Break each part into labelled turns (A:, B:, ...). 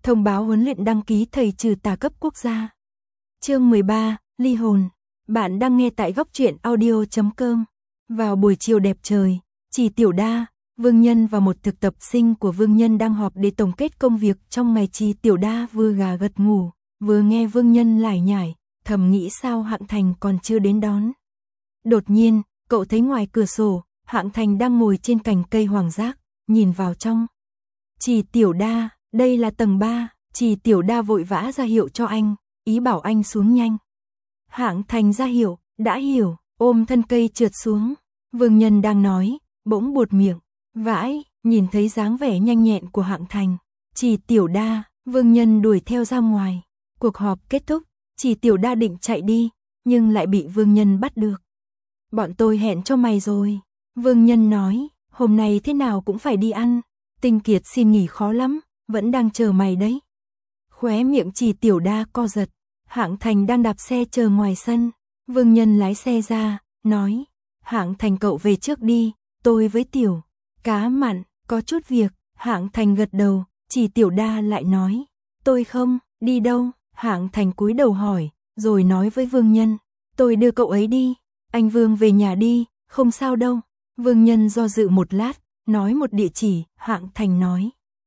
A: Thông báo huấn luyện đăng ký thầy trừ tà cấp quốc gia. Chương 13, ly hồn. Bạn đang nghe tại góc truyện audio.com. Vào buổi chiều đẹp trời, Trì Tiểu Đa, Vương Nhân và một thực tập sinh của Vương Nhân đang họp để tổng kết công việc trong ngày. Trì Tiểu Đa vừa gà gật ngủ, vừa nghe Vương Nhân lải nhải, thầm nghĩ sao Hạng Thành còn chưa đến đón. Đột nhiên, cậu thấy ngoài cửa sổ, Hạng Thành đang ngồi trên cành cây hoàng giác, nhìn vào trong. Trì Tiểu Đa, đây là tầng 3, Trì Tiểu Đa vội vã ra hiệu cho anh, ý bảo anh xuống nhanh. Hạng Thành ra hiệu, đã hiểu, ôm thân cây trượt xuống. Vương Nhân đang nói, bỗng buột miệng, vãi, nhìn thấy dáng vẻ nhanh nhẹn của Hạng Thành. Trì Tiểu Đa, Vương Nhân đuổi theo ra ngoài. Cuộc họp kết thúc, Trì Tiểu Đa định chạy đi, nhưng lại bị Vương Nhân bắt được. Bọn tôi hẹn cho mày rồi. Vương Nhân nói, hôm nay thế nào cũng phải đi ăn. Tinh Kiệt xin nghỉ khó lắm, vẫn đang chờ mày đấy. Khóe miệng Trì Tiểu Đa co giật. Hạng Thành đang đạp xe chờ ngoài sân. Vương Nhân lái xe ra, nói, Hạng Thành cậu về trước đi, tôi với Tiểu Cá Mặn có chút việc. Hạng Thành gật đầu, Trì Tiểu Đa lại nói, tôi không, đi đâu? Hạng Thành cúi đầu hỏi, rồi nói với Vương Nhân, tôi đưa cậu ấy đi, anh Vương về nhà đi, không sao đâu. Vương Nhân do dự một lát, nói một địa chỉ. Hạng Thành nói,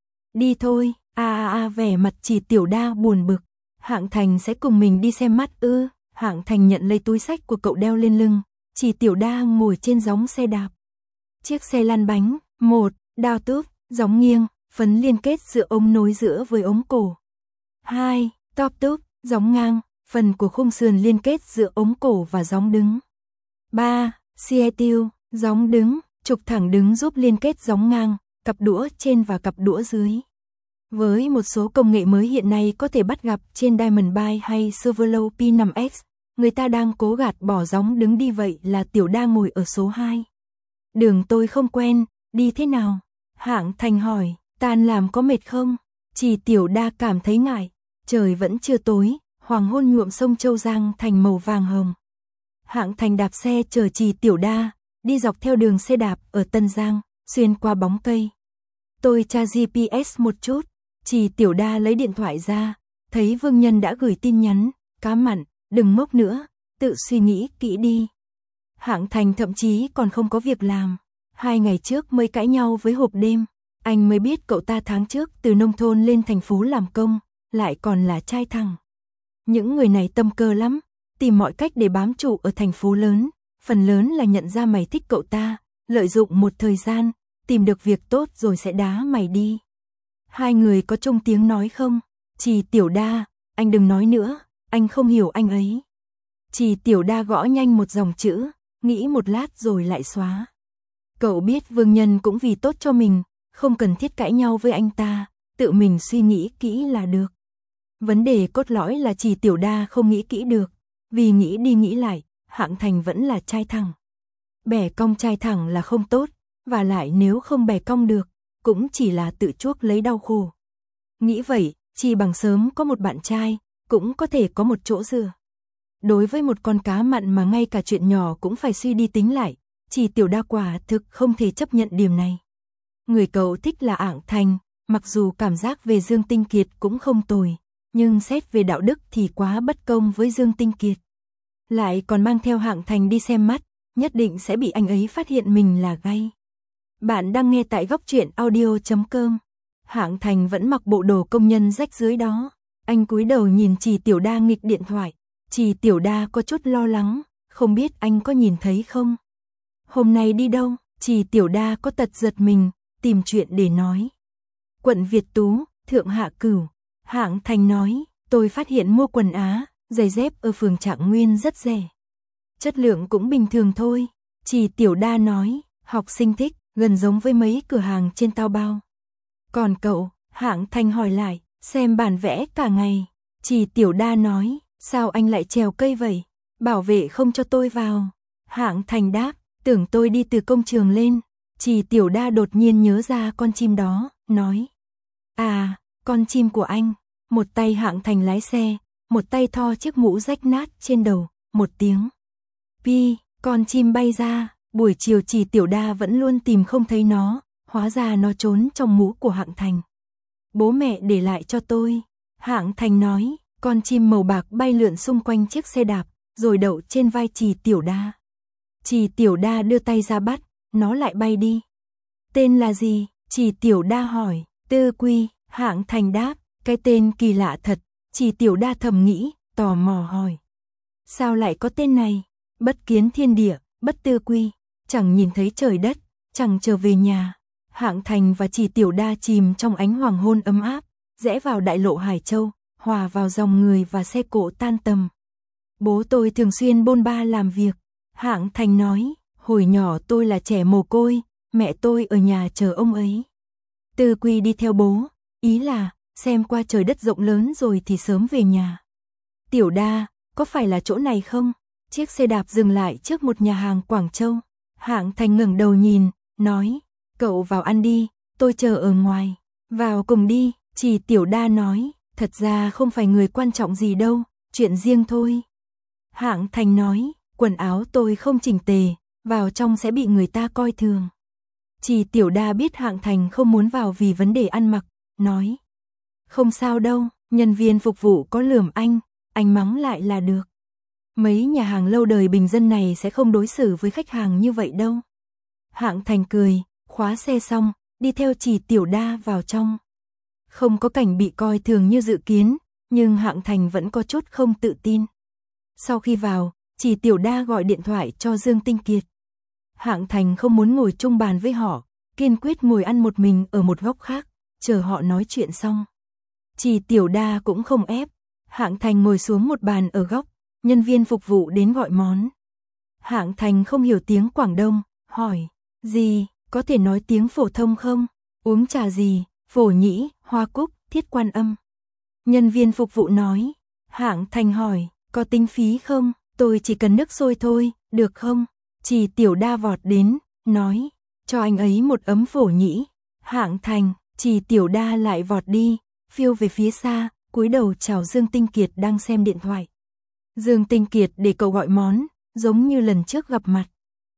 A: đi thôi. Vẻ mặt Trì Tiểu Đa buồn bực. Hạng Thành sẽ cùng mình đi xem mắt ư? Hạng Thành nhận lấy túi xách của cậu đeo lên lưng. Trì Tiểu Đa ngồi trên gióng xe đạp. Chiếc xe lăn bánh, 1, đao túp, gióng nghiêng, phấn liên kết giữa ống nối giữa với ống cổ. 2, top túp, gióng ngang, phần của khung sườn liên kết giữa ống cổ và gióng đứng. 3, xie tiêu, gióng đứng, trục thẳng đứng giúp liên kết gióng ngang, cặp đũa trên và cặp đũa dưới. Với một số công nghệ mới hiện nay có thể bắt gặp trên Diamond Bike hay Chevrolet P5X, người ta đang cố gạt bỏ gióng đứng đi, vậy là Tiểu Đa ngồi ở số 2. Đường tôi không quen, đi thế nào? Hạng Thành hỏi, tan làm có mệt không? Trì Tiểu Đa cảm thấy ngại, trời vẫn chưa tối, hoàng hôn nhuộm sông Châu Giang thành màu vàng hồng. Hạng Thành đạp xe chở Trì Tiểu Đa, đi dọc theo đường xe đạp ở Tân Giang, xuyên qua bóng cây. Tôi tra GPS một chút. Trì Tiểu Đa lấy điện thoại ra, thấy Vương Nhân đã gửi tin nhắn, Cá Mặn, đừng ngốc nữa, tự suy nghĩ kỹ đi. Hạng Thành thậm chí còn không có việc làm. 2 ngày trước mới cãi nhau với Hộp Đêm, anh mới biết cậu ta tháng trước từ nông thôn lên thành phố làm công, lại còn là trai thẳng. Những người này tâm cơ lắm, tìm mọi cách để bám trụ ở thành phố lớn, phần lớn là nhận ra mày thích cậu ta, lợi dụng một thời gian, tìm được việc tốt rồi sẽ đá mày đi. 2 người có chung tiếng nói không? Trì Tiểu Đa, anh đừng nói nữa, anh không hiểu anh ấy. Trì Tiểu Đa gõ nhanh một dòng chữ, nghĩ một lát rồi lại xóa. Cậu biết Vương Nhân cũng vì tốt cho mình, không cần thiết cãi nhau với anh ta, tự mình suy nghĩ kỹ là được. Vấn đề cốt lõi là Trì Tiểu Đa không nghĩ kỹ được, vì nghĩ đi nghĩ lại, Hạng Thành vẫn là trai thẳng. Bẻ cong trai thẳng là không tốt, và lại nếu không bẻ cong được, cũng chỉ là tự chuốc lấy đau khổ. Nghĩ vậy, chi bằng sớm có một bạn trai, cũng có thể có một chỗ dựa. Đối với một con cá mặn mà ngay cả chuyện nhỏ cũng phải suy đi tính lại, Trì Tiểu Đa quả thực không thể chấp nhận điểm này. Người cậu thích là Hạng Thành, mặc dù cảm giác về Dương Tinh Kiệt cũng không tồi, nhưng xét về đạo đức thì quá bất công với Dương Tinh Kiệt. Lại còn mang theo Hạng Thành đi xem mắt, nhất định sẽ bị anh ấy phát hiện mình là gay. Bạn đang nghe tại góc truyện audio.com. Hạng Thành vẫn mặc bộ đồ công nhân rách rưới đó. Anh cúi đầu nhìn Trì Tiểu Đa nghịch điện thoại. Trì Tiểu Đa có chút lo lắng, không biết anh có nhìn thấy không? Hôm nay đi đâu? Trì Tiểu Đa có tật giật mình, tìm chuyện để nói. Quận Việt Tú, Thượng Hạ Cửu. Hạng Thành nói, tôi phát hiện mua quần áo, giày dép ở phường Trạng Nguyên rất rẻ. Chất lượng cũng bình thường thôi. Trì Tiểu Đa nói, học sinh thích, gần giống với mấy cửa hàng trên Taobao. Còn cậu? Hạng Thành hỏi lại, xem bản vẽ cả ngày. Trì Tiểu Đa nói, sao anh lại trèo cây vậy? Bảo vệ không cho tôi vào. Hạng Thành đáp, tưởng tôi đi từ công trường lên. Trì Tiểu Đa đột nhiên nhớ ra con chim đó, nói, à, con chim của anh. Một tay Hạng Thành lái xe, một tay thò chiếc mũ rách nát trên đầu, một tiếng pi, con chim bay ra. Buổi chiều Trì Tiểu Đa vẫn luôn tìm không thấy nó, hóa ra nó trốn trong mũ của Hạng Thành. bố mẹ để lại cho tôi. Hạng Thành nói, con chim màu bạc bay lượn xung quanh chiếc xe đạp, rồi đậu trên vai Trì Tiểu Đa. Trì Tiểu Đa đưa tay ra bắt, nó lại bay đi. Tên là gì? Trì Tiểu Đa hỏi. Tư Quy, Hạng Thành đáp, cái tên kỳ lạ thật. Trì Tiểu Đa thầm nghĩ, tò mò hỏi. Sao lại có tên này? Bất kiến thiên địa, bất tư quy, chẳng nhìn thấy trời đất, chẳng trở về nhà. Hạng Thành và Trì Tiểu Đa chìm trong ánh hoàng hôn ấm áp, rẽ vào đại lộ Hải Châu, hòa vào dòng người và xe cộ tan tầm. Bố tôi thường xuyên bôn ba làm việc. Hạng Thành nói, hồi nhỏ tôi là trẻ mồ côi, mẹ tôi ở nhà chờ ông ấy. Tư Quy đi theo bố, ý là xem qua trời đất rộng lớn rồi thì sớm về nhà. Tiểu Đa, có phải là chỗ này không? Chiếc xe đạp dừng lại trước một nhà hàng Quảng Châu. Hạng Thành ngẩng đầu nhìn, nói, cậu vào ăn đi, tôi chờ ở ngoài. Vào cùng đi, Trì Tiểu Đa nói, thật ra không phải người quan trọng gì đâu, chuyện riêng thôi. Hạng Thành nói, quần áo tôi không chỉnh tề, vào trong sẽ bị người ta coi thường. Trì Tiểu Đa biết Hạng Thành không muốn vào vì vấn đề ăn mặc, nói, không sao đâu, nhân viên phục vụ có lườm anh mắng lại là được. Mấy nhà hàng lâu đời bình dân này sẽ không đối xử với khách hàng như vậy đâu. Hạng Thành cười, khóa xe xong, đi theo Trì Tiểu Đa vào trong. Không có cảnh bị coi thường như dự kiến, nhưng Hạng Thành vẫn có chút không tự tin. Sau khi vào, Trì Tiểu Đa gọi điện thoại cho Dương Tinh Kiệt. Hạng Thành không muốn ngồi chung bàn với họ, kiên quyết ngồi ăn một mình ở một góc khác, chờ họ nói chuyện xong. Trì Tiểu Đa cũng không ép, Hạng Thành ngồi xuống một bàn ở góc, nhân viên phục vụ đến gọi món. Hạng Thành không hiểu tiếng Quảng Đông, hỏi, gì, có thể nói tiếng phổ thông không? Uống trà gì, phổ nhĩ, hoa cúc, thiết quan âm. Nhân viên phục vụ nói. Hạng Thành hỏi, có tính phí không? Tôi chỉ cần nước sôi thôi, được không? Trì Tiểu Đa vọt đến, nói, cho anh ấy một ấm phổ nhĩ. Hạng Thành, Trì Tiểu Đa lại vọt đi, phiêu về phía xa, cúi đầu chào Dương Tinh Kiệt đang xem điện thoại. Dương Tinh Kiệt để cậu gọi món, giống như lần trước gặp mặt.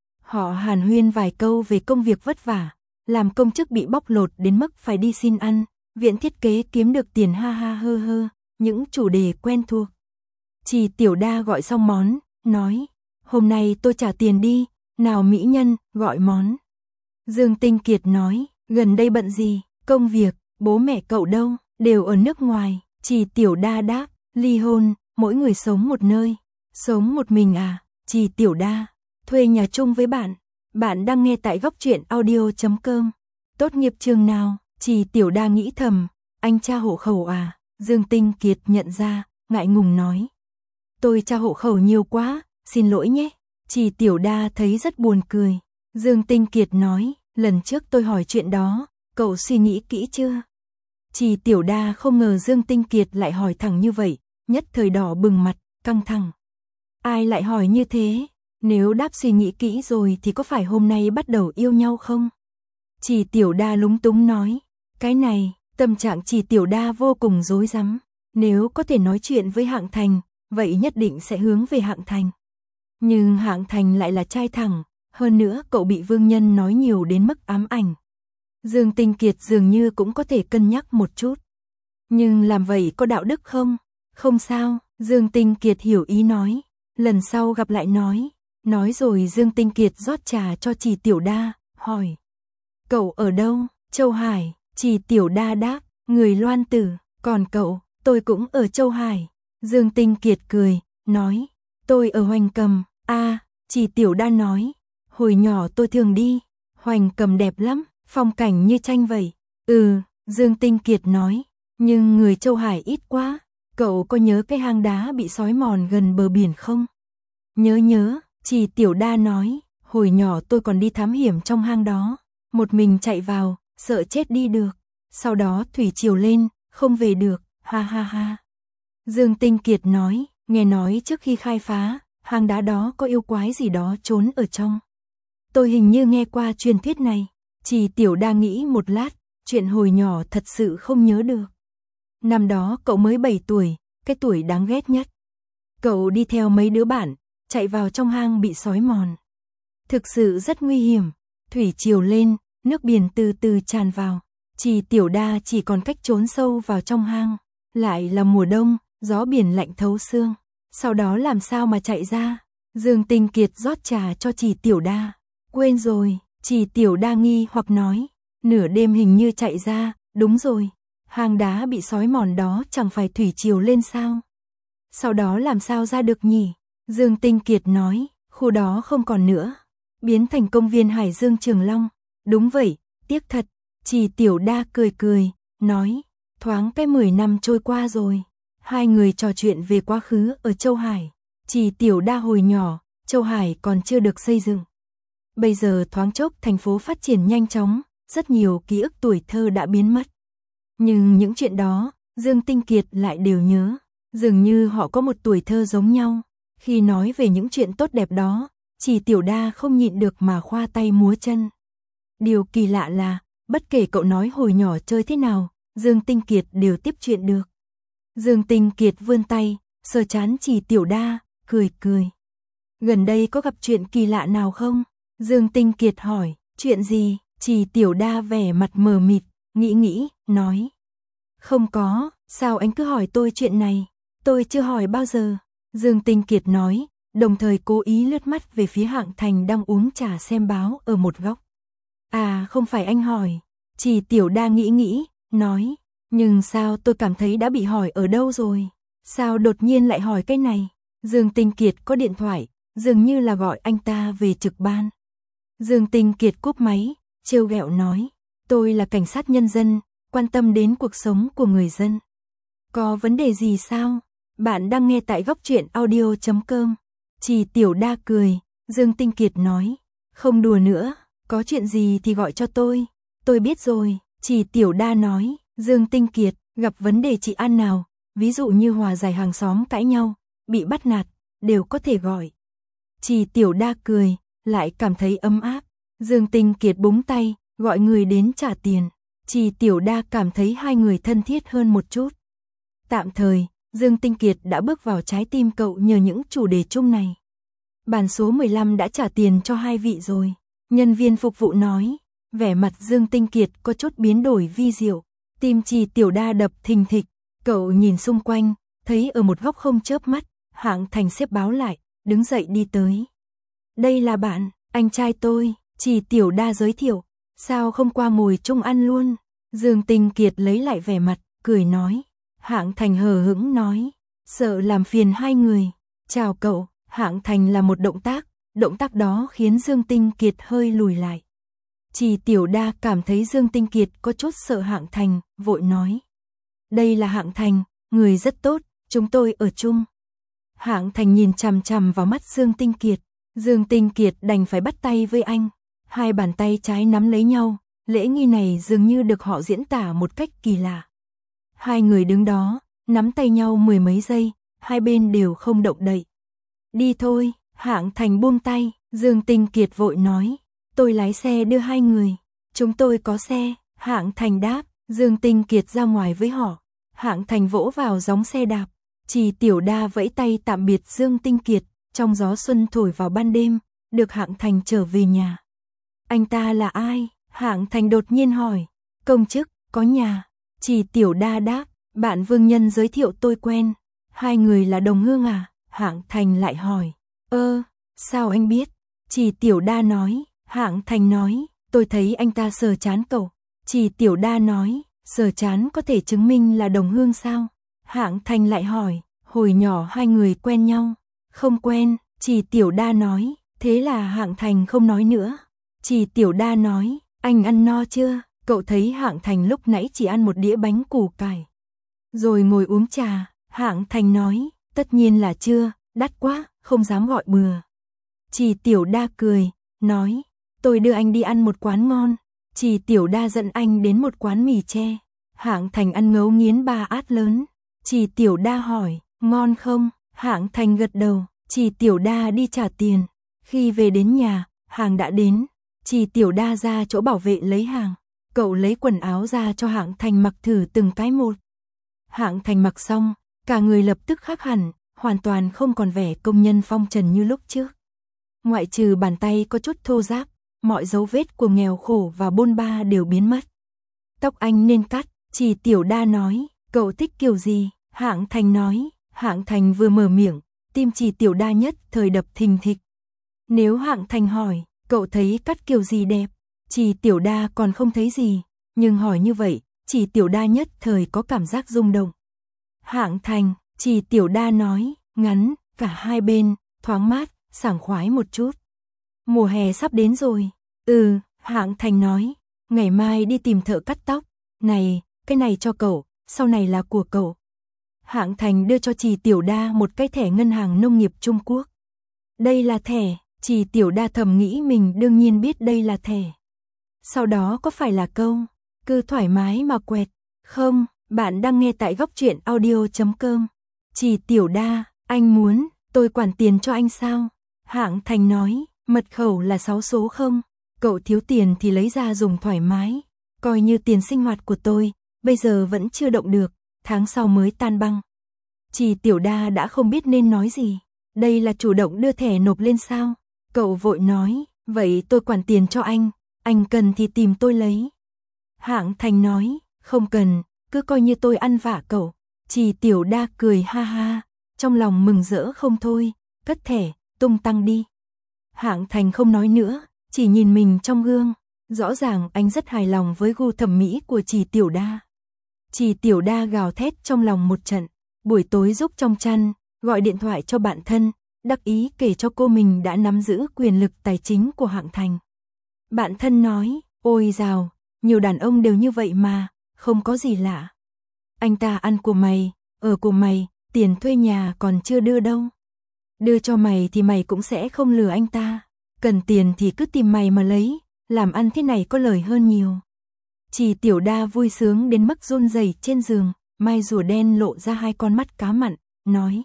A: Họ hàn huyên vài câu về công việc vất vả, làm công chức bị bóc lột đến mức phải đi xin ăn, viện thiết kế kiếm được tiền ha ha hơ hơ, những chủ đề quen thuộc. Trì Tiểu Đa gọi xong món, nói, hôm nay tôi trả tiền đi, nào mỹ nhân, gọi món. Dương Tinh Kiệt nói, gần đây bận gì, công việc, bố mẹ cậu đâu, đều ở nước ngoài. Trì Tiểu Đa đáp, ly hôn, mỗi người sống một nơi. Sống một mình à? Trì Tiểu Đa, thuê nhà chung với bạn. Bạn đang nghe tại góc truyện audio.com. Tốt nghiệp trường nào? Trì Tiểu Đa nghĩ thầm, anh tra hộ khẩu à? Dương Tinh Kiệt nhận ra, ngại ngùng nói, tôi tra hộ khẩu nhiều quá, xin lỗi nhé. Trì Tiểu Đa thấy rất buồn cười. Dương Tinh Kiệt nói, lần trước tôi hỏi chuyện đó, cậu suy nghĩ kỹ chưa? Trì Tiểu Đa không ngờ Dương Tinh Kiệt lại hỏi thẳng như vậy, nhất thời đỏ bừng mặt, căng thẳng. Ai lại hỏi như thế? Nếu đáp suy nghĩ kỹ rồi thì có phải hôm nay bắt đầu yêu nhau không? Trì Tiểu Đa lúng túng nói, cái này, tâm trạng Trì Tiểu Đa vô cùng rối rắm. Nếu có thể nói chuyện với Hạng Thành, vậy nhất định sẽ hướng về Hạng Thành. Nhưng Hạng Thành lại là trai thẳng, hơn nữa cậu bị Vương Nhân nói nhiều đến mức ám ảnh. Dương Tinh Kiệt dường như cũng có thể cân nhắc một chút. Nhưng làm vậy có đạo đức không? Không sao, Dương Tinh Kiệt hiểu ý nói. Lần sau gặp lại nói. Nói rồi Dương Tinh Kiệt rót trà cho Trì Tiểu Đa, hỏi. Cậu ở đâu? Châu Hải. Trì Tiểu Đa đáp, người Loan Tử. Còn cậu? Tôi cũng ở Châu Hải. Dương Tinh Kiệt cười, nói. Tôi ở Hoành Cầm. Trì Tiểu Đa nói. Hồi nhỏ tôi thường đi. Hoành Cầm đẹp lắm, phong cảnh như tranh vậy. Dương Tinh Kiệt nói. Nhưng người Châu Hải ít quá. Cậu có nhớ cái hang đá bị xói mòn gần bờ biển không? Nhớ, Trì Tiểu Đa nói. Hồi nhỏ tôi còn đi thám hiểm trong hang đó. Một mình chạy vào, sợ chết đi được. Sau đó thủy triều lên, không về được, ha ha ha. Dương Tinh Kiệt nói, nghe nói trước khi khai phá, hang đá đó có yêu quái gì đó trốn ở trong. Tôi hình như nghe qua truyền thuyết này. Trì Tiểu Đa nghĩ một lát, chuyện hồi nhỏ thật sự không nhớ được. Năm đó cậu mới 7 tuổi, cái tuổi đáng ghét nhất. Cậu đi theo mấy đứa bạn, chạy vào trong hang bị xói mòn. Thực sự rất nguy hiểm, thủy triều lên, nước biển từ từ tràn vào. Trì Tiểu Đa chỉ còn cách trốn sâu vào trong hang, lại là mùa đông, gió biển lạnh thấu xương, sau đó làm sao mà chạy ra? Dương Tinh Kiệt rót trà cho Trì Tiểu Đa. Quên rồi, Trì Tiểu Đa nghi hoặc nói, nửa đêm hình như chạy ra, đúng rồi, hang đá bị sói mòn đó chẳng phải thủy triều lên sao? Sau đó làm sao ra được nhỉ? Dương Tinh Kiệt nói, khu đó không còn nữa, biến thành công viên Hải Dương Trường Long. Đúng vậy, tiếc thật. Trì Tiểu Đa cười cười, nói, thoáng cái 10 năm trôi qua rồi. Hai người trò chuyện về quá khứ ở Châu Hải. Trì Tiểu Đa hồi nhỏ, Châu Hải còn chưa được xây dựng. Bây giờ thoáng chốc thành phố phát triển nhanh chóng, rất nhiều ký ức tuổi thơ đã biến mất. Nhưng những chuyện đó, Dương Tinh Kiệt lại đều nhớ, dường như họ có một tuổi thơ giống nhau. Khi nói về những chuyện tốt đẹp đó, Trì Tiểu Đa không nhịn được mà khoa tay múa chân. Điều kỳ lạ là, bất kể cậu nói hồi nhỏ chơi thế nào, Dương Tinh Kiệt đều tiếp chuyện được. Dương Tinh Kiệt vươn tay, sờ trán Trì Tiểu Đa, cười cười. Gần đây có gặp chuyện kỳ lạ nào không? Dương Tinh Kiệt hỏi, chuyện gì? Trì Tiểu Đa vẻ mặt mờ mịt, nghĩ, nói. Không có, sao anh cứ hỏi tôi chuyện này? Tôi chưa hỏi bao giờ. Dương Tinh Kiệt nói, đồng thời cố ý lướt mắt về phía Hạng Thành đang uống trà xem báo ở một góc. À, không phải anh hỏi. Trì Tiểu Đa nghĩ, nói, nhưng sao tôi cảm thấy đã bị hỏi ở đâu rồi? Sao đột nhiên lại hỏi cái này? Dương Tinh Kiệt có điện thoại, dường như là gọi anh ta về trực ban. Dương Tinh Kiệt cúp máy, trêu ghẹo nói, tôi là cảnh sát nhân dân, quan tâm đến cuộc sống của người dân. Có vấn đề gì sao? Bạn đang nghe tại góc truyện audio.com. Trì Tiểu Đa cười, Dương Tinh Kiệt nói, không đùa nữa, có chuyện gì thì gọi cho tôi biết rồi. Trì Tiểu Đa nói, Dương Tinh Kiệt, gặp vấn đề trị an nào, ví dụ như hòa giải hàng xóm cãi nhau, bị bắt nạt, đều có thể gọi. Trì Tiểu Đa cười, lại cảm thấy ấm áp. Dương Tinh Kiệt búng tay, gọi người đến trả tiền. Trì Tiểu Đa cảm thấy hai người thân thiết hơn một chút. Tạm thời, Dương Tinh Kiệt đã bước vào trái tim cậu nhờ những chủ đề chung này. Bàn số 15 đã trả tiền cho hai vị rồi. Nhân viên phục vụ nói, vẻ mặt Dương Tinh Kiệt có chút biến đổi vi diệu. Tim Trì Tiểu Đa đập thình thịch, cậu nhìn xung quanh, thấy ở một góc không chớp mắt, Hạng Thành xếp báo lại, đứng dậy đi tới. Đây là bạn, anh trai tôi, Trì Tiểu Đa giới thiệu, sao không qua ngồi chung ăn luôn? Dương Tinh Kiệt lấy lại vẻ mặt, cười nói. Hạng Thành hờ hững nói, sợ làm phiền hai người. Chào cậu. Hạng Thành là một động tác đó khiến Dương Tinh Kiệt hơi lùi lại. Trì Tiểu Đa cảm thấy Dương Tinh Kiệt có chút sợ Hạng Thành, vội nói. Đây là Hạng Thành, người rất tốt, chúng tôi ở chung. Hạng Thành nhìn chằm chằm vào mắt Dương Tinh Kiệt. Dương Tinh Kiệt đành phải bắt tay với anh. Hai bàn tay trái nắm lấy nhau, lễ nghi này dường như được họ diễn tả một cách kỳ lạ. Hai người đứng đó, nắm tay nhau mười mấy giây, hai bên đều không động đậy. Đi thôi, Hạng Thành buông tay, Dương Tinh Kiệt vội nói, tôi lái xe đưa hai người. Chúng tôi có xe, Hạng Thành đáp, Dương Tinh Kiệt ra ngoài với họ. Hạng Thành vỗ vào gióng xe đạp, Trì Tiểu Đa vẫy tay tạm biệt Dương Tinh Kiệt, trong gió xuân thổi vào ban đêm, được Hạng Thành trở về nhà. Anh ta là ai? Hạng Thành đột nhiên hỏi. Công chức, có nhà. Trì Tiểu Đa đáp, bạn Vương Nhân giới thiệu tôi quen. Hai người là đồng hương à? Hạng Thành lại hỏi. Sao anh biết? Trì Tiểu Đa nói. Hạng Thành nói, tôi thấy anh ta sờ trán cậu. Trì Tiểu Đa nói, sờ trán có thể chứng minh là đồng hương sao? Hạng Thành lại hỏi, hồi nhỏ hai người quen nhau? Không quen, Trì Tiểu Đa nói, thế là Hạng Thành không nói nữa. Trì Tiểu Đa nói, anh ăn no chưa? Cậu thấy Hạng Thành lúc nãy chỉ ăn một đĩa bánh củ cải. Rồi ngồi uống trà, Hạng Thành nói, tất nhiên là chưa, đắt quá, không dám gọi bừa. Trì Tiểu Đa cười, nói, tôi đưa anh đi ăn một quán ngon. Trì Tiểu Đa dẫn anh đến một quán mì tre. Hạng Thành ăn ngấu nghiến 3 át lớn. Trì Tiểu Đa hỏi, ngon không? Hạng Thành gật đầu. Trì Tiểu Đa đi trả tiền. Khi về đến nhà, hàng đã đến. Trì Tiểu Đa ra chỗ bảo vệ lấy hàng. Cậu lấy quần áo ra cho Hạng Thành mặc thử từng cái một. Hạng Thành mặc xong, cả người lập tức khác hẳn, hoàn toàn không còn vẻ công nhân phong trần như lúc trước. Ngoại trừ bàn tay có chút thô ráp, mọi dấu vết của nghèo khổ và bôn ba đều biến mất. Tóc anh nên cắt, Trì Tiểu Đa nói, cậu thích kiểu gì? Hạng Thành nói, Hạng Thành vừa mở miệng, tim Trì Tiểu Đa nhất thời đập thình thịch. Nếu Hạng Thành hỏi, cậu thấy cắt kiểu gì đẹp? Trì Tiểu Đa còn không thấy gì, nhưng hỏi như vậy, Trì Tiểu Đa nhất thời có cảm giác rung động. Hạng Thành, Trì Tiểu Đa nói, ngắn, cả hai bên, thoáng mát, sảng khoái một chút. Mùa hè sắp đến rồi. Hạng Thành nói, ngày mai đi tìm thợ cắt tóc. Này, cái này cho cậu, sau này là của cậu. Hạng Thành đưa cho Trì Tiểu Đa một cái thẻ ngân hàng nông nghiệp Trung Quốc. Đây là thẻ, Trì Tiểu Đa thầm nghĩ mình đương nhiên biết đây là thẻ. Sau đó có phải là câu, cứ thoải mái mà quẹt. Không, bạn đang nghe tại góc truyện audio.com. Trì Tiểu Đa, anh muốn, tôi quản tiền cho anh sao? Hạng Thành nói, mật khẩu là 6 số không? Cậu thiếu tiền thì lấy ra dùng thoải mái. Coi như tiền sinh hoạt của tôi, bây giờ vẫn chưa động được, tháng sau mới tan băng. Trì Tiểu Đa đã không biết nên nói gì. Đây là chủ động đưa thẻ nộp lên sao? Cậu vội nói, vậy tôi quản tiền cho anh cần thì tìm tôi lấy. Hạng Thành nói, không cần, cứ coi như tôi ăn vạ cậu. Trì Tiểu Đa cười ha ha, trong lòng mừng rỡ không thôi, cất thẻ, tung tăng đi. Hạng Thành không nói nữa, chỉ nhìn mình trong gương. Rõ ràng anh rất hài lòng với gu thẩm mỹ của Trì Tiểu Đa. Trì Tiểu Đa gào thét trong lòng một trận, buổi tối rúc trong chăn, gọi điện thoại cho bạn thân, đắc ý kể cho cô mình đã nắm giữ quyền lực tài chính của Hạng Thành. Bạn thân nói, ôi dào, nhiều đàn ông đều như vậy mà, không có gì lạ. Anh ta ăn của mày, ở của mày, tiền thuê nhà còn chưa đưa đâu. Đưa cho mày thì mày cũng sẽ không lừa anh ta, cần tiền thì cứ tìm mày mà lấy, làm ăn thế này có lời hơn nhiều. Trì Tiểu Đa vui sướng đến mức run rẩy trên giường, mai rùa đen lộ ra hai con mắt cá mặn, nói.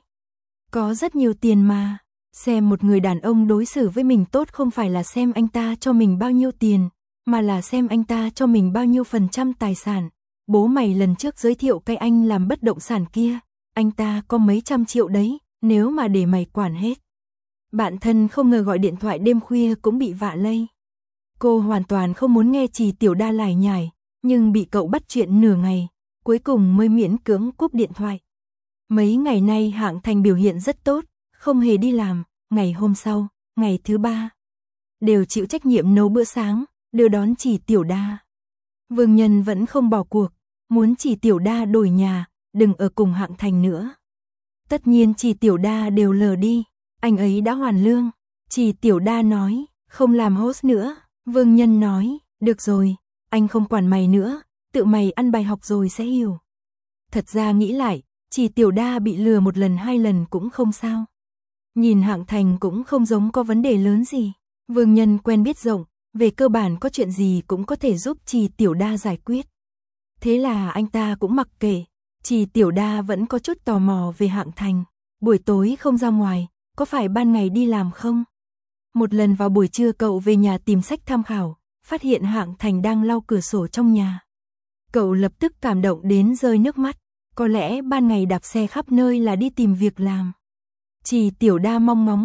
A: Có rất nhiều tiền mà, xem một người đàn ông đối xử với mình tốt không phải là xem anh ta cho mình bao nhiêu tiền, mà là xem anh ta cho mình bao nhiêu % tài sản. Bố mày lần trước giới thiệu cái anh làm bất động sản kia, anh ta có mấy trăm triệu đấy, nếu mà để mày quản hết. Bạn thân không ngờ gọi điện thoại đêm khuya cũng bị vạ lây. Cô hoàn toàn không muốn nghe Trì Tiểu Đa lải nhải, nhưng bị cậu bắt chuyện nửa ngày, cuối cùng mới miễn cưỡng cúp điện thoại. Mấy ngày nay Hạng Thành biểu hiện rất tốt, không hề đi làm, ngày hôm sau, ngày thứ 3, đều chịu trách nhiệm nấu bữa sáng, đưa đón Trì Tiểu Đa. Vương Nhân vẫn không bỏ cuộc, muốn Trì Tiểu Đa đổi nhà, đừng ở cùng Hạng Thành nữa. Tất nhiên Trì Tiểu Đa đều lờ đi, anh ấy đã hoàn lương. Trì Tiểu Đa nói, không làm host nữa. Vương Nhân nói, được rồi, anh không quản mày nữa, tự mày ăn bài học rồi sẽ hiểu. Thật ra nghĩ lại, Trì Tiểu Đa bị lừa một lần 2 lần cũng không sao. Nhìn Hạng Thành cũng không giống có vấn đề lớn gì. Vương Nhân quen biết rộng, về cơ bản có chuyện gì cũng có thể giúp Trì Tiểu Đa giải quyết. Thế là anh ta cũng mặc kệ. Trì Tiểu Đa vẫn có chút tò mò về Hạng Thành. Buổi tối không ra ngoài, có phải ban ngày đi làm không? Một lần vào buổi trưa cậu về nhà tìm sách tham khảo, phát hiện Hạng Thành đang lau cửa sổ trong nhà. Cậu lập tức cảm động đến rơi nước mắt, có lẽ ban ngày đạp xe khắp nơi là đi tìm việc làm. Trì Tiểu Đa mong ngóng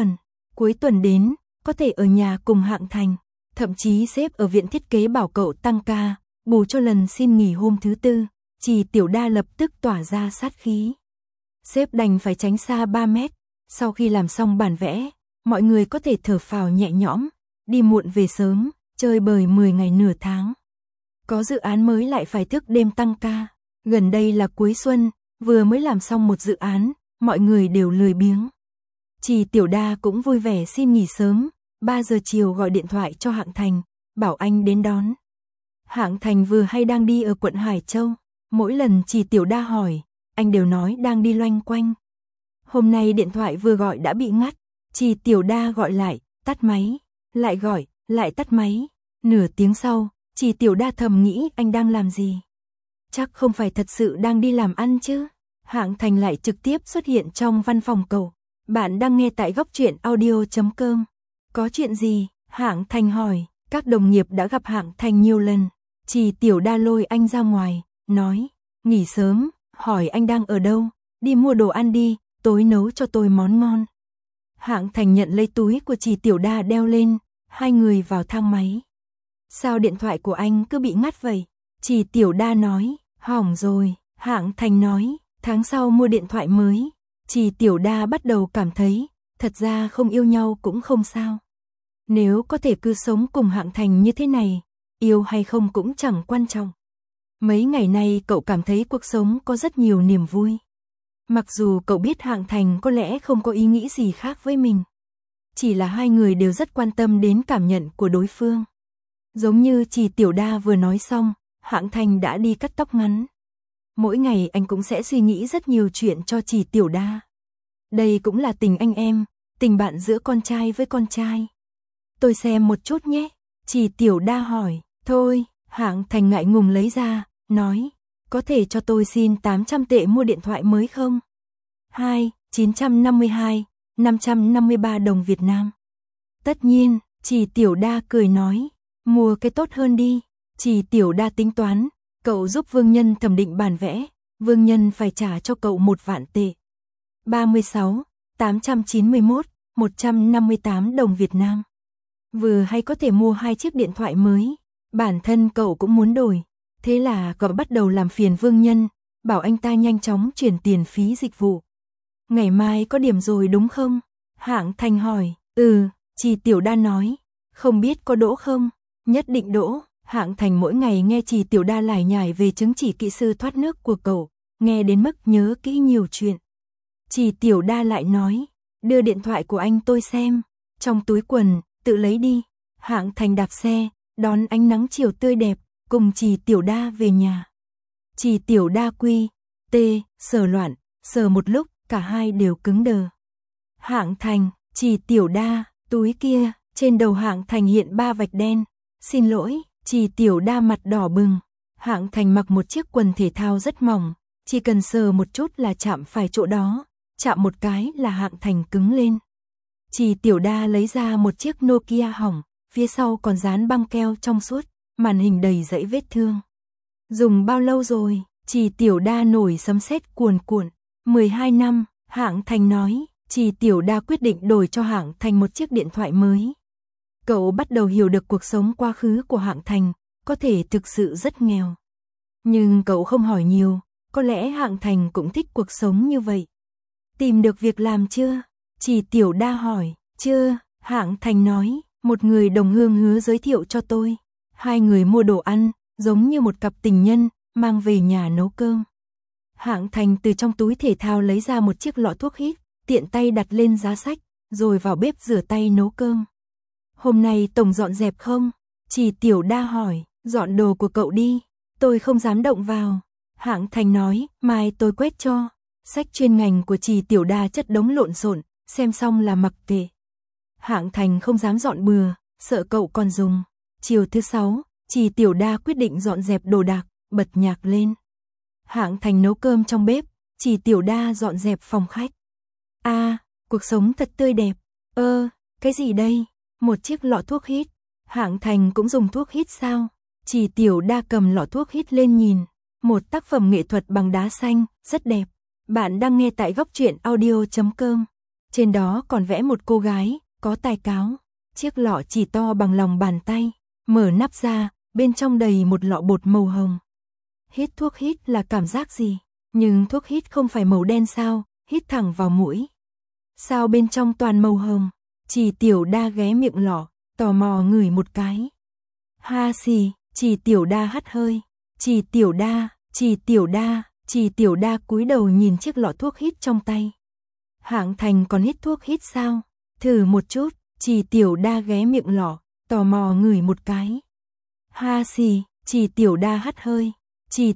A: cuối tuần đến, có thể ở nhà cùng Hạng Thành, thậm chí sếp ở viện thiết kế bảo cậu tăng ca, bù cho lần xin nghỉ hôm thứ 4, Trì Tiểu Đa lập tức tỏa ra sát khí. Sếp đành phải tránh xa 3 mét, sau khi làm xong bản vẽ, mọi người có thể thở phào nhẹ nhõm, đi muộn về sớm, chơi bời 10 ngày nửa tháng. Có dự án mới lại phải thức đêm tăng ca, gần đây là cuối xuân, vừa mới làm xong một dự án, mọi người đều lười biếng. Trì Tiểu Đa cũng vui vẻ xin nghỉ sớm, 3 giờ chiều gọi điện thoại cho Hạng Thành, bảo anh đến đón. Hạng Thành vừa hay đang đi ở quận Hải Châu, mỗi lần Trì Tiểu Đa hỏi, anh đều nói đang đi loanh quanh. Hôm nay điện thoại vừa gọi đã bị ngắt, Trì Tiểu Đa gọi lại, tắt máy, lại gọi, lại tắt máy. Nửa tiếng sau, Trì Tiểu Đa thầm nghĩ anh đang làm gì. Chắc không phải thật sự đang đi làm ăn chứ. Hạng Thành lại trực tiếp xuất hiện trong văn phòng cậu. Bạn đang nghe tại góc truyện audio.com. Có chuyện gì? Hạng Thành hỏi. Các đồng nghiệp đã gặp Hạng Thành nhiều lần. Trì Tiểu Đa lôi anh ra ngoài, nói, nghỉ sớm, hỏi anh đang ở đâu, đi mua đồ ăn đi, tối nấu cho tôi món ngon. Hạng Thành nhận lấy túi của Trì Tiểu Đa đeo lên, hai người vào thang máy. Sao điện thoại của anh cứ bị ngắt vậy? Chỉ Tiểu Đa nói, hỏng rồi. Hạng Thành nói, tháng sau mua điện thoại mới. Chỉ Tiểu Đa bắt đầu cảm thấy, thật ra không yêu nhau cũng không sao. Nếu có thể cứ sống cùng Hạng Thành như thế này, yêu hay không cũng chẳng quan trọng. Mấy ngày nay cậu cảm thấy cuộc sống có rất nhiều niềm vui. Mặc dù cậu biết Hạng Thành có lẽ không có ý nghĩ gì khác với mình. Chỉ là hai người đều rất quan tâm đến cảm nhận của đối phương. Giống như Chỉ Tiểu Đa vừa nói xong, Hạng Thành đã đi cắt tóc ngắn. Mỗi ngày anh cũng sẽ suy nghĩ rất nhiều chuyện cho Chỉ Tiểu Đa. Đây cũng là tình anh em, tình bạn giữa con trai với con trai. Tôi xem một chút nhé. Chỉ Tiểu Đa hỏi. Thôi, Hạng Thành ngại ngùng lấy ra, nói, có thể cho tôi xin 800 tệ mua điện thoại mới không? 553 đồng Việt Nam. Tất nhiên, Chỉ Tiểu Đa cười nói, mua cái tốt hơn đi. Chỉ Tiểu Đa tính toán, cậu giúp Vương Nhân thẩm định bản vẽ, Vương Nhân phải trả cho cậu 1 vạn tệ. 158 đồng Việt Nam. Vừa hay có thể mua 2 chiếc điện thoại mới, bản thân cậu cũng muốn đổi. Thế là cậu bắt đầu làm phiền Vương Nhân, bảo anh ta nhanh chóng chuyển tiền phí dịch vụ. Ngày mai có điểm rồi đúng không? Hạng Thành hỏi. Chỉ Tiểu Đa nói. Không biết có đỗ không? Nhất định đỗ. Hạng Thành mỗi ngày nghe Chỉ Tiểu Đa lải nhải về chứng chỉ kỹ sư thoát nước của cậu, nghe đến mức nhớ kỹ nhiều chuyện. Chỉ Tiểu Đa lại nói, đưa điện thoại của anh tôi xem, trong túi quần, tự lấy đi. Hạng Thành đạp xe, đón ánh nắng chiều tươi đẹp, cùng Chỉ Tiểu Đa về nhà. Chỉ Tiểu Đa sờ loạn, sờ một lúc, cả hai đều cứng đờ. Hạng Thành, Chỉ Tiểu Đa, túi kia, trên đầu Hạng Thành hiện 3 vạch đen. Xin lỗi. Chỉ Tiểu Đa mặt đỏ bừng. Hạng Thành mặc một chiếc quần thể thao rất mỏng, chỉ cần sờ một chút là chạm phải chỗ đó, chạm một cái là Hạng Thành cứng lên. Chỉ Tiểu Đa lấy ra một chiếc Nokia hỏng, phía sau còn dán băng keo trong suốt, màn hình đầy dãy vết thương. Dùng bao lâu rồi? Chỉ Tiểu Đa nổi sấm sét cuồn cuộn. 12 năm, Hạng Thành nói. Chỉ Tiểu Đa quyết định đổi cho Hạng Thành một chiếc điện thoại mới. Cậu bắt đầu hiểu được cuộc sống quá khứ của Hạng Thành, có thể thực sự rất nghèo. Nhưng cậu không hỏi nhiều, có lẽ Hạng Thành cũng thích cuộc sống như vậy. Tìm được việc làm chưa? Chỉ Tiểu Đa hỏi. Chưa, Hạng Thành nói, một người đồng hương hứa giới thiệu cho tôi. Hai người mua đồ ăn, giống như một cặp tình nhân, mang về nhà nấu cơm. Hạng Thành từ trong túi thể thao lấy ra một chiếc lọ thuốc hít, tiện tay đặt lên giá sách, rồi vào bếp rửa tay nấu cơm. Hôm nay tổng dọn dẹp không? Chỉ Tiểu Đa hỏi. Dọn đồ của cậu đi, tôi không dám động vào. Hạng Thành nói, mai tôi quét cho. Sách chuyên ngành của Chỉ Tiểu Đa chất đống lộn xộn, xem xong là mặc kệ. Hạng Thành không dám dọn bừa, sợ cậu còn dùng. Chiều thứ 6, Chỉ Tiểu Đa quyết định dọn dẹp đồ đạc, bật nhạc lên. Hạng Thành nấu cơm trong bếp, Chỉ Tiểu Đa dọn dẹp phòng khách. Cuộc sống thật tươi đẹp. Cái gì đây? Một chiếc lọ thuốc hít. Hạng Thành cũng dùng thuốc hít sao? Chỉ Tiểu Đa cầm lọ thuốc hít lên nhìn. Một tác phẩm nghệ thuật bằng đá xanh, rất đẹp. Bạn đang nghe tại Góc Truyện Audio.com. Trên đó còn vẽ một cô gái, có tài cáo. Chiếc lọ chỉ to bằng lòng bàn tay. Mở nắp ra, bên trong đầy một lọ bột màu hồng. Hít thuốc hít là cảm giác gì? Nhưng thuốc hít không phải màu đen sao? Hít thẳng vào mũi. Sao bên trong toàn màu hồng? Chỉ Tiểu Đa ghé miệng lọ, tò mò ngửi một cái. Ha xì, Chỉ Tiểu Đa hắt hơi. Chỉ Tiểu Đa cúi đầu nhìn chiếc lọ thuốc hít trong tay. Hạng Thành còn hít thuốc hít sao? Thử một chút. Chỉ Tiểu Đa ghé miệng lọ, tò mò ngửi một cái. Ha xì, Chỉ Tiểu Đa hắt hơi. Chỉ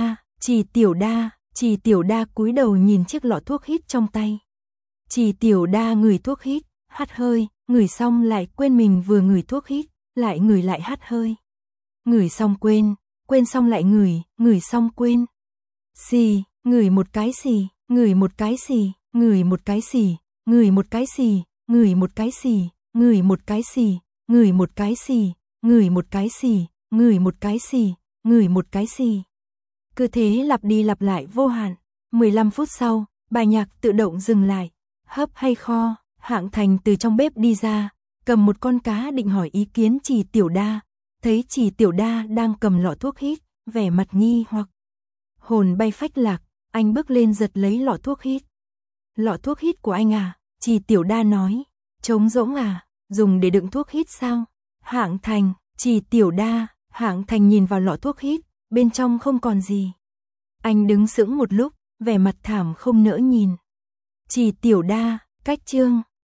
A: Tiểu Đa cúi đầu nhìn chiếc lọ thuốc hít trong tay. Chỉ Tiểu Đa ngửi thuốc hít, hắt hơi, ngửi xong lại quên mình vừa ngửi thuốc hít, lại ngửi lại hắt hơi. Ngửi xong quên, quên xong lại ngửi, ngửi xong quên. Xì, ngửi một cái xì, ngửi một cái xì, ngửi một cái xì, ngửi một cái xì, ngửi một cái xì, ngửi một cái xì, ngửi một cái xì, ngửi một cái xì, ngửi một cái xì, ngửi một cái xì. Cứ thế lặp đi lặp lại vô hạn. 15 phút sau, bài nhạc tự động dừng lại. Hấp hay kho? Hạng Thành từ trong bếp đi ra, cầm một con cá định hỏi ý kiến Chỉ Tiểu Đa. Thấy Chỉ Tiểu Đa đang cầm lọ thuốc hít, vẻ mặt nghi hoặc. Hồn bay phách lạc, anh bước lên giật lấy lọ thuốc hít. Lọ thuốc hít của anh à? Trì Tiểu Đa nói. Trống rỗng à? Dùng để đựng thuốc hít sao? Hạng Thành, Trì Tiểu Đa, Hạng Thành nhìn vào lọ thuốc hít, bên trong không còn gì. Anh đứng sững một lúc, vẻ mặt thảm không nỡ nhìn. Trì Tiểu Đa, cách chương